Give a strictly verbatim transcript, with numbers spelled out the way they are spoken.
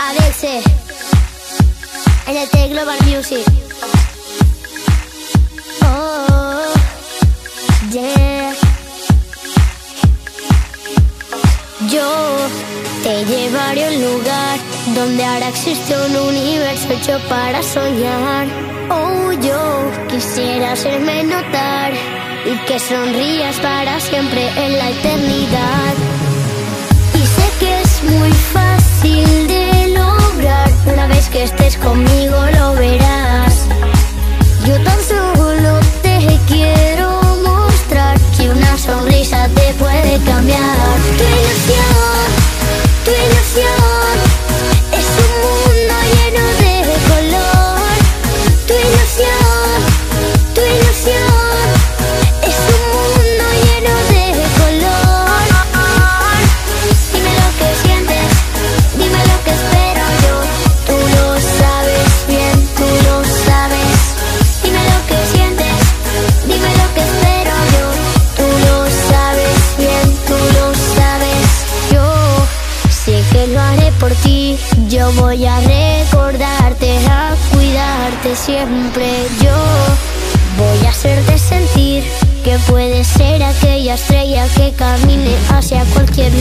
Adexe en el T Global Music. Oh, yeah. Yo te llevaré a un lugar donde ahora existe un universo hecho para soñar. Oh, yo quisiera hacerme notar y que sonrías para siempre en la eternidad. Y sé que es muy fácil de lograr, una vez que estés conmigo lo verás. Yo tan solo te quiero mostrar que una sonrisa te puede cambiar. Tu ilusión, tu ilusión es un mundo lleno de color. Tu ilusión, tu ilusión es un mundo lleno de color. Dime lo que sientes, dime lo que espero yo. Tú lo sabes bien, tú lo sabes. Dime lo que sientes, dime lo que espero yo. Tú lo sabes bien, tú lo sabes. Yo sé que lo haré por ti. Yo voy a recordarte, a cuidarte siempre. Yo voy a hacerte sentir que puedes ser aquella estrella que camine hacia cualquier